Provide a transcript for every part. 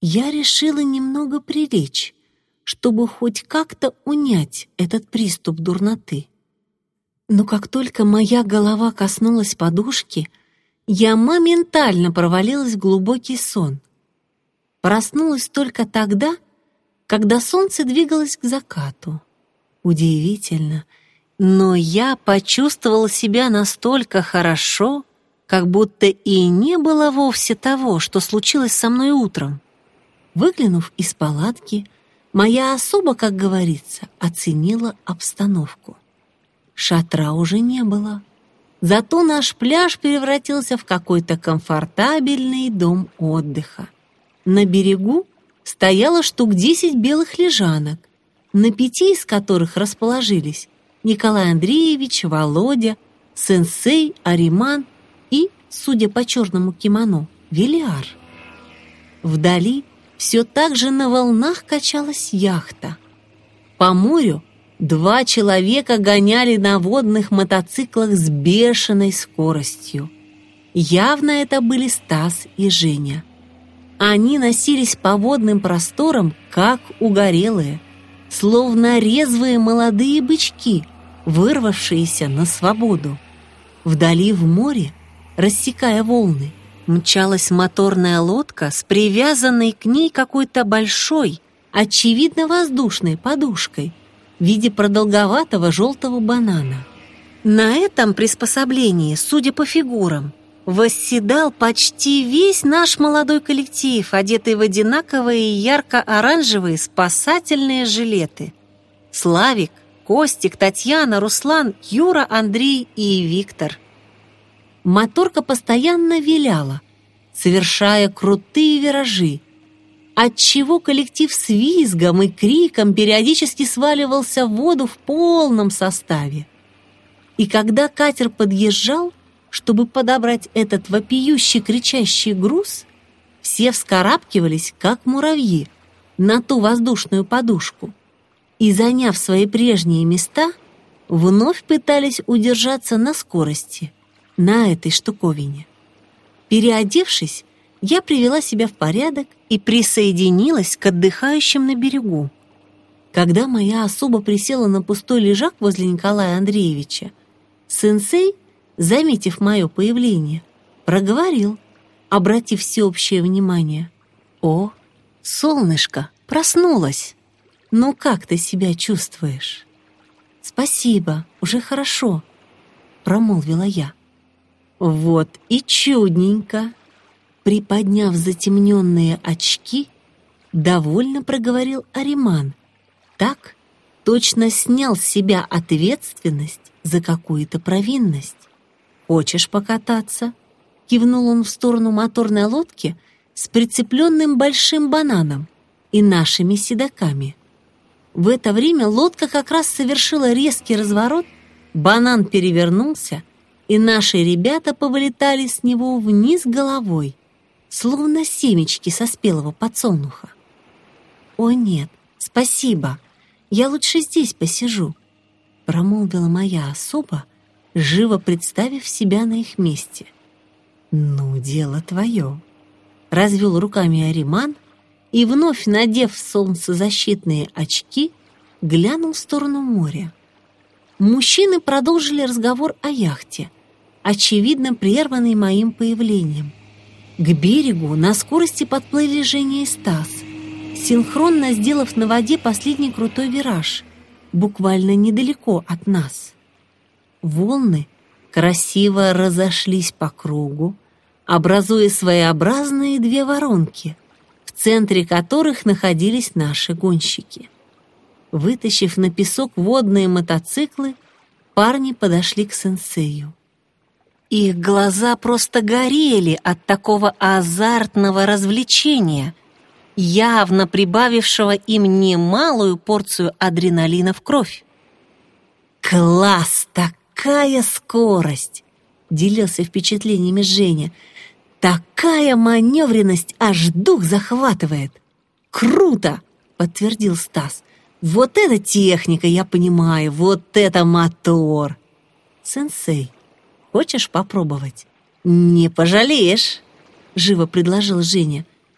я решила немного прилечь, чтобы хоть как-то унять этот приступ дурноты. Но как только моя голова коснулась подушки, я моментально провалилась в глубокий сон. Проснулась только тогда, когда солнце двигалось к закату. Удивительно, но я почувствовала себя настолько хорошо, как будто и не было вовсе того, что случилось со мной утром. Выглянув из палатки, моя особа, как говорится, оценила обстановку. Шатра уже не было. Зато наш пляж превратился в какой-то комфортабельный дом отдыха. На берегу стояло штук 10 белых лежанок, на 5 из которых расположились Николай Андреевич, Володя, сенсей, Ариман и, судя по черному кимоно, Велиар. Вдали все так же на волнах качалась яхта. По морю 2 человека гоняли на водных мотоциклах с бешеной скоростью. Явно это были Стас и Женя. Они носились по водным просторам, как угорелые, словно резвые молодые бычки, вырвавшиеся на свободу. Вдали в море, рассекая волны, мчалась моторная лодка с привязанной к ней какой-то большой, очевидно воздушной подушкой в виде продолговатого желтого банана. На этом приспособлении, судя по фигурам, восседал почти весь наш молодой коллектив, одетый в одинаковые ярко-оранжевые спасательные жилеты. Славик, Костик, Татьяна, Руслан, Юра, Андрей и Виктор. Моторка постоянно виляла, совершая крутые виражи, отчего коллектив с визгом и криком периодически сваливался в воду в полном составе. И когда катер подъезжал, чтобы подобрать этот вопиющий кричащий груз, все вскарабкивались, как муравьи, на ту воздушную подушку и, заняв свои прежние места, вновь пытались удержаться на скорости, на этой штуковине. Переодевшись, я привела себя в порядок и присоединилась к отдыхающим на берегу. Когда моя особа присела на пустой лежак возле Николая Андреевича, сенсей, заметив мое появление, проговорил, обратив всеобщее внимание: «О, солнышко, проснулась! Ну как ты себя чувствуешь?» «Спасибо, уже хорошо», — промолвила я. «Вот и чудненько!» Приподняв затемненные очки, довольно проговорил Ариман. Так, точно снял с себя ответственность за какую-то провинность. «Хочешь покататься?» — кивнул он в сторону моторной лодки с прицепленным большим бананом и нашими седаками. В это время лодка как раз совершила резкий разворот, банан перевернулся, и наши ребята повылетали с него вниз головой, словно семечки со спелого подсолнуха. «О нет, спасибо, я лучше здесь посижу», — промолвила моя особа, живо представив себя на их месте. «Ну, дело твое», — развел руками Ариман и, вновь надев солнцезащитные очки, глянул в сторону моря. Мужчины продолжили разговор о яхте, очевидно прерванный моим появлением. К берегу на скорости подплыли Женя и Стас, синхронно сделав на воде последний крутой вираж, буквально недалеко от нас. Волны красиво разошлись по кругу, образуя своеобразные 2 воронки, в центре которых находились наши гонщики. Вытащив на песок водные мотоциклы, парни подошли к сенсею. Их глаза просто горели от такого азартного развлечения, явно прибавившего им немалую порцию адреналина в кровь. «Класс! Такая скорость!» — делился впечатлениями Женя. «Такая маневренность, аж дух захватывает!» «Круто!» — подтвердил Стас. «Вот это техника, я понимаю, вот это мотор!» «Сенсей, хочешь попробовать?» «Не пожалеешь», — живо предложил Женя.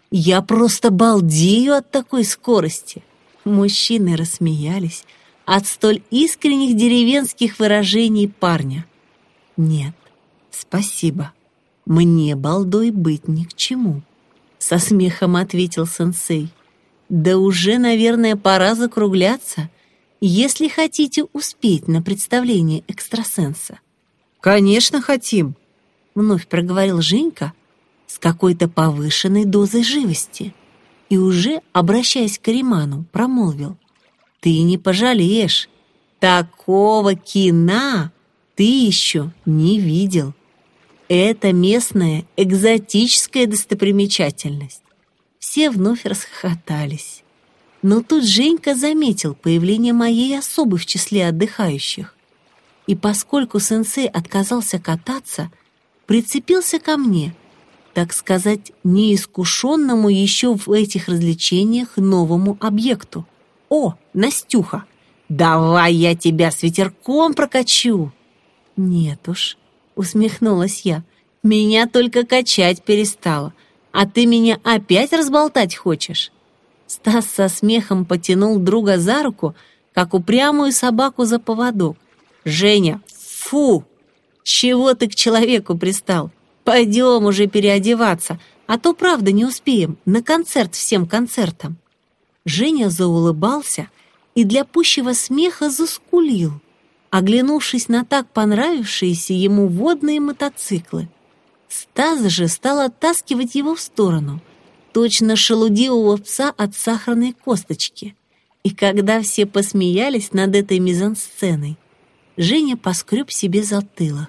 Я просто балдею от такой скорости!» Мужчины рассмеялись от столь искренних деревенских выражений парня. «Нет, спасибо. Мне балдой быть ни к чему», — со смехом ответил сенсей. «Да уже, наверное, пора закругляться, если хотите успеть на представление экстрасенса». «Конечно, хотим», — вновь проговорил Женька с какой-то повышенной дозой живости и уже, обращаясь к Ариману, промолвил: «Ты не пожалеешь, такого кино ты еще не видел. Это местная экзотическая достопримечательность». Все вновь расхохотались. Но тут Женька заметил появление моей особы в числе отдыхающих. И поскольку сенсей отказался кататься, прицепился ко мне, так сказать, неискушенному еще в этих развлечениях новому объекту. «О, Настюха, давай я тебя с ветерком прокачу!» «Нет уж», — усмехнулась я, — «меня только качать перестало, а ты меня опять разболтать хочешь?» Стас со смехом потянул друга за руку, как упрямую собаку за поводок. «Женя, фу! Чего ты к человеку пристал? Пойдем уже переодеваться, а то, правда, не успеем, на концерт всем концертам». Женя заулыбался и для пущего смеха заскулил, оглянувшись на так понравившиеся ему водные мотоциклы. Стас же стал оттаскивать его в сторону, точно шелудивого пса от сахарной косточки. И когда все посмеялись над этой мизансценой, Женя поскреб себе затылок.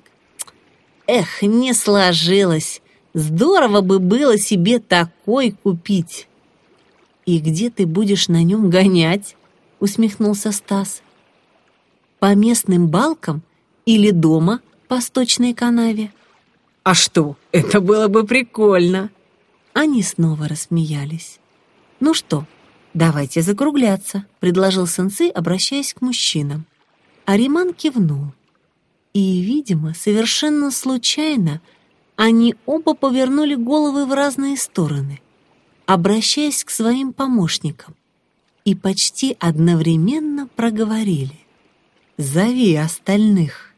«Эх, не сложилось! Здорово бы было себе такой купить!» «И где ты будешь на нем гонять?» — усмехнулся Стас. «По местным балкам или дома по сточной канаве?» «А что, это было бы прикольно!» Они снова рассмеялись. «Ну что, давайте закругляться», — предложил сенсей, обращаясь к мужчинам. Ариман кивнул. И, видимо, совершенно случайно они оба повернули головы в разные стороны, обращаясь к своим помощникам, и почти одновременно проговорили: «Зови остальных».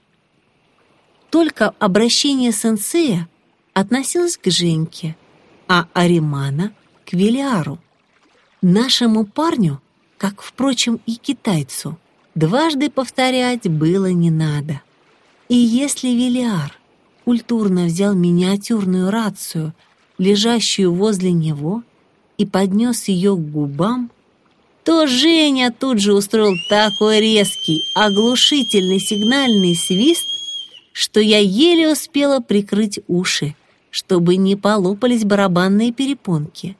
Только обращение сенсея относилось к Женьке, а Аримана — к Велиару. Нашему парню, как, впрочем, и китайцу, дважды повторять было не надо. И если Велиар культурно взял миниатюрную рацию, лежащую возле него, и поднес ее к губам, то Женя тут же устроил такой резкий, оглушительный сигнальный свист, что я еле успела прикрыть уши, чтобы не полопались барабанные перепонки.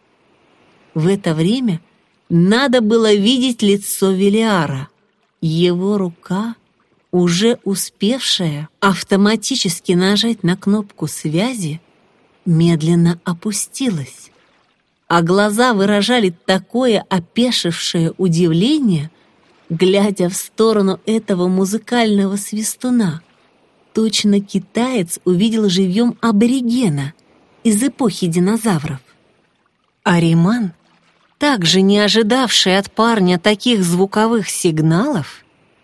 В это время надо было видеть лицо Велиара. Его рука, уже успевшая автоматически нажать на кнопку связи, медленно опустилась, а глаза выражали такое опешившее удивление, глядя в сторону этого музыкального свистуна. Точно китаец увидел живьем аборигена из эпохи динозавров. Ариман, также не ожидавший от парня таких звуковых сигналов,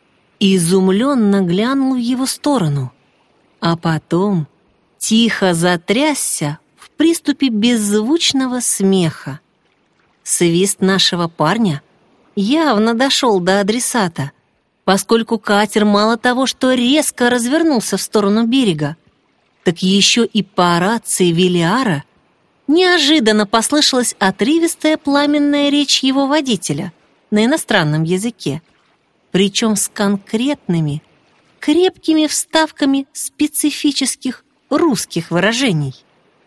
изумленно глянул в его сторону, а потом тихо затрясся в приступе беззвучного смеха. Свист нашего парня явно дошел до адресата, поскольку катер мало того, что резко развернулся в сторону берега, так еще и по рации Велиара неожиданно послышалась отрывистая пламенная речь его водителя на иностранном языке, причем с конкретными, крепкими вставками специфических русских выражений.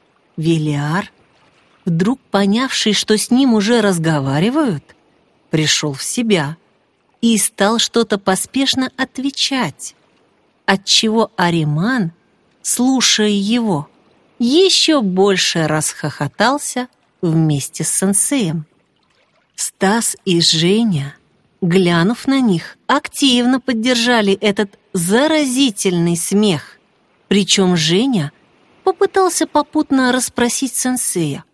Велиар, вдруг понявший, что с ним уже разговаривают, пришел в себя и стал что-то поспешно отвечать, отчего Ариман, слушая его, еще больше расхохотался вместе с сенсеем. Стас и Женя, глянув на них, активно поддержали этот заразительный смех. Причем Женя попытался попутно расспросить сенсея: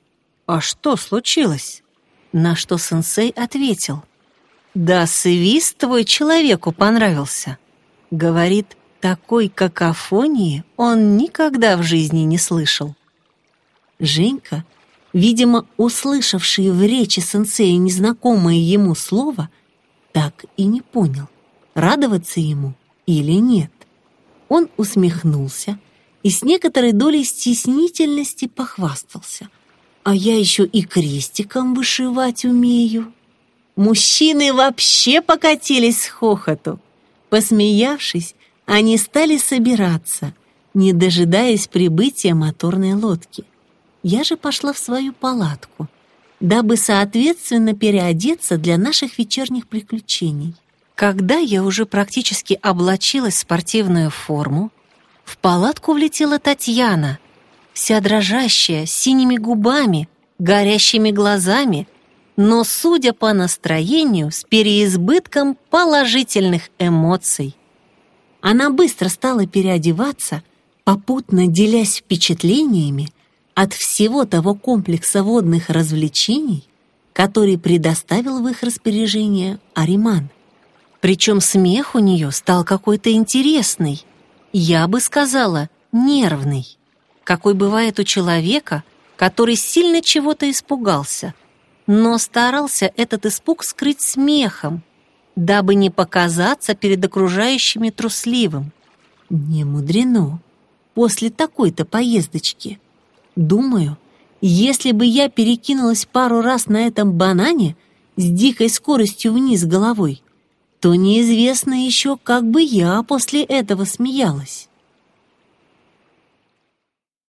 «А что случилось?» На что сенсей ответил: «Да свист твой человеку понравился. Говорит, такой какофонии он никогда в жизни не слышал». Женька, видимо, услышавший в речи сенсея незнакомое ему слово, так и не понял, радоваться ему или нет. Он усмехнулся и с некоторой долей стеснительности похвастался: «А я еще и крестиком вышивать умею». Мужчины вообще покатились с хохоту. Посмеявшись, они стали собираться, не дожидаясь прибытия моторной лодки. Я же пошла в свою палатку, дабы соответственно переодеться для наших вечерних приключений. Когда я уже практически облачилась в спортивную форму, в палатку влетела Татьяна, вся дрожащая, с синими губами, горящими глазами, но, судя по настроению, с переизбытком положительных эмоций. Она быстро стала переодеваться, попутно делясь впечатлениями от всего того комплекса водных развлечений, который предоставил в их распоряжение Ариман. Причем смех у нее стал какой-то интересный, я бы сказала, нервный, какой бывает у человека, который сильно чего-то испугался, но старался этот испуг скрыть смехом, дабы не показаться перед окружающими трусливым. Не мудрено после такой-то поездочки. Думаю, если бы я перекинулась пару раз на этом банане с дикой скоростью вниз головой, то неизвестно еще, как бы я после этого смеялась.